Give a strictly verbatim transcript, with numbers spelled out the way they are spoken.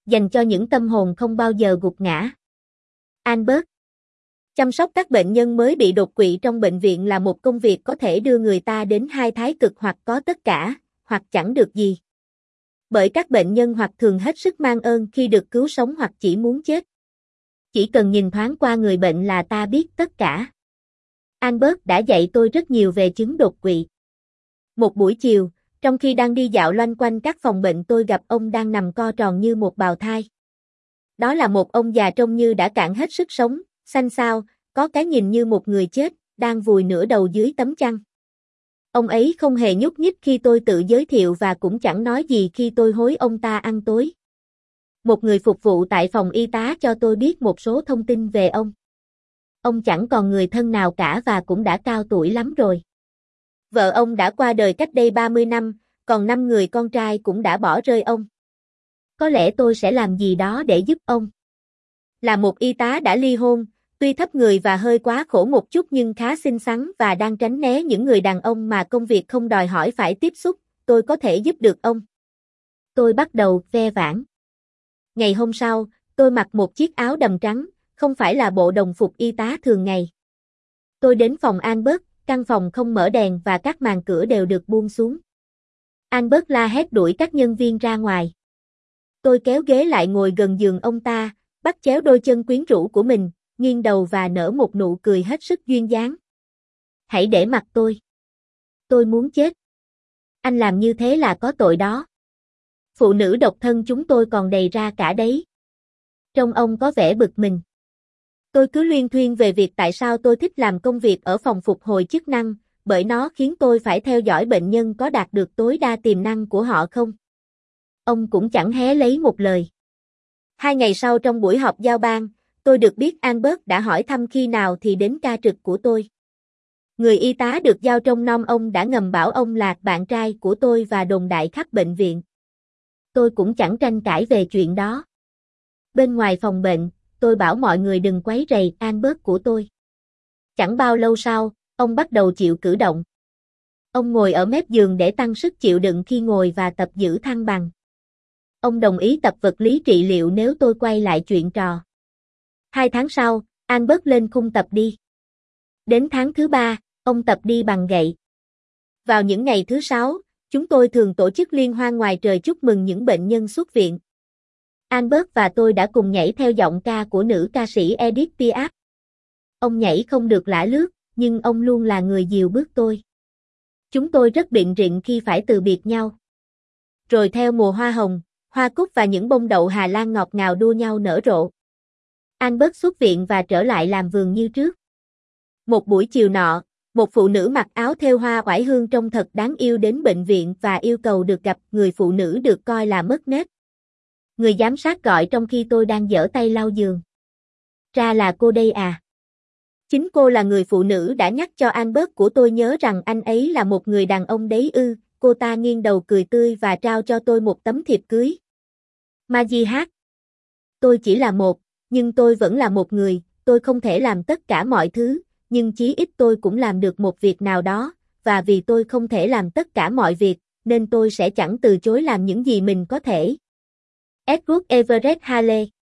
dành cho những tâm hồn không bao giờ gục ngã. Albert. Chăm sóc các bệnh nhân mới bị đột quỵ trong bệnh viện là một công việc có thể đưa người ta đến hai thái cực, hoặc có tất cả, hoặc chẳng được gì. Bởi các bệnh nhân hoặc thường hết sức mang ơn khi được cứu sống, hoặc chỉ muốn chết. Chỉ cần nhìn thoáng qua người bệnh là ta biết tất cả. Albert đã dạy tôi rất nhiều về chứng đột quỵ. Một buổi chiều, trong khi đang đi dạo loanh quanh các phòng bệnh, tôi gặp ông đang nằm co tròn như một bào thai. Đó là một ông già trông như đã cạn hết sức sống, xanh xao, có cái nhìn như một người chết, đang vùi nửa đầu dưới tấm chăn. Ông ấy không hề nhúc nhích khi tôi tự giới thiệu, và cũng chẳng nói gì khi tôi hối ông ta ăn tối. Một người phục vụ tại phòng y tá cho tôi biết một số thông tin về ông. Ông chẳng còn người thân nào cả và cũng đã cao tuổi lắm rồi. Vợ ông đã qua đời cách đây ba mươi năm, còn năm người con trai cũng đã bỏ rơi ông. Có lẽ tôi sẽ làm gì đó để giúp ông. Là một y tá đã ly hôn, tuy thấp người và hơi quá khổ một chút nhưng khá xinh xắn và đang tránh né những người đàn ông mà công việc không đòi hỏi phải tiếp xúc, tôi có thể giúp được ông. Tôi bắt đầu ve vãn. Ngày hôm sau, tôi mặc một chiếc áo đầm trắng, không phải là bộ đồng phục y tá thường ngày. Tôi đến phòng Albert, căn phòng không mở đèn và các màn cửa đều được buông xuống. Albert la hét đuổi các nhân viên ra ngoài. Tôi kéo ghế lại ngồi gần giường ông ta, bắt chéo đôi chân quyến rũ của mình, nghiêng đầu và nở một nụ cười hết sức duyên dáng. Hãy để mặc tôi. Tôi muốn chết. Anh làm như thế là có tội đó. Phụ nữ độc thân chúng tôi còn đầy ra cả đấy. Trông ông có vẻ bực mình. Tôi cứ luyên thuyên về việc tại sao tôi thích làm công việc ở phòng phục hồi chức năng, bởi nó khiến tôi phải theo dõi bệnh nhân có đạt được tối đa tiềm năng của họ không. Ông cũng chẳng hé lấy một lời. Hai ngày sau trong buổi họp giao ban, tôi được biết Albert đã hỏi thăm khi nào thì đến ca trực của tôi. Người y tá được giao trông nom ông đã ngầm bảo ông là bạn trai của tôi và đồn đại khắp bệnh viện. Tôi cũng chẳng tranh cãi về chuyện đó. Bên ngoài phòng bệnh, tôi bảo mọi người đừng quấy rầy Albert của tôi. Chẳng bao lâu sau, ông bắt đầu chịu cử động. Ông ngồi ở mép giường để tăng sức chịu đựng khi ngồi và tập giữ thăng bằng. Ông đồng ý tập vật lý trị liệu nếu tôi quay lại chuyện trò. Hai tháng sau, Albert lên khung tập đi. Đến tháng thứ ba, ông tập đi bằng gậy. Vào những ngày thứ sáu, chúng tôi thường tổ chức liên hoan ngoài trời chúc mừng những bệnh nhân xuất viện. Albert và tôi đã cùng nhảy theo giọng ca của nữ ca sĩ Edith Piaf. Ông nhảy không được lả lướt, nhưng ông luôn là người dìu bước tôi. Chúng tôi rất bịn rịn khi phải từ biệt nhau. Rồi theo mùa hoa hồng, hoa cúc và những bông đậu Hà Lan ngọt ngào đua nhau nở rộ. Albert xuất viện và trở lại làm vườn như trước. Một buổi chiều nọ, một phụ nữ mặc áo thêu hoa oải hương trông thật đáng yêu đến bệnh viện và yêu cầu được gặp. Người phụ nữ được coi là mất nết. Người giám sát gọi trong khi tôi đang giở tay lau giường. Ra là cô đây à? Chính cô là người phụ nữ đã nhắc cho Albert của tôi nhớ rằng anh ấy là một người đàn ông đấy ư. Cô ta nghiêng đầu cười tươi và trao cho tôi một tấm thiệp cưới. Maggie hát. Tôi chỉ là một, nhưng tôi vẫn là một người, tôi không thể làm tất cả mọi thứ, nhưng chí ít tôi cũng làm được một việc nào đó, và vì tôi không thể làm tất cả mọi việc, nên tôi sẽ chẳng từ chối làm những gì mình có thể. Edward Everett Hale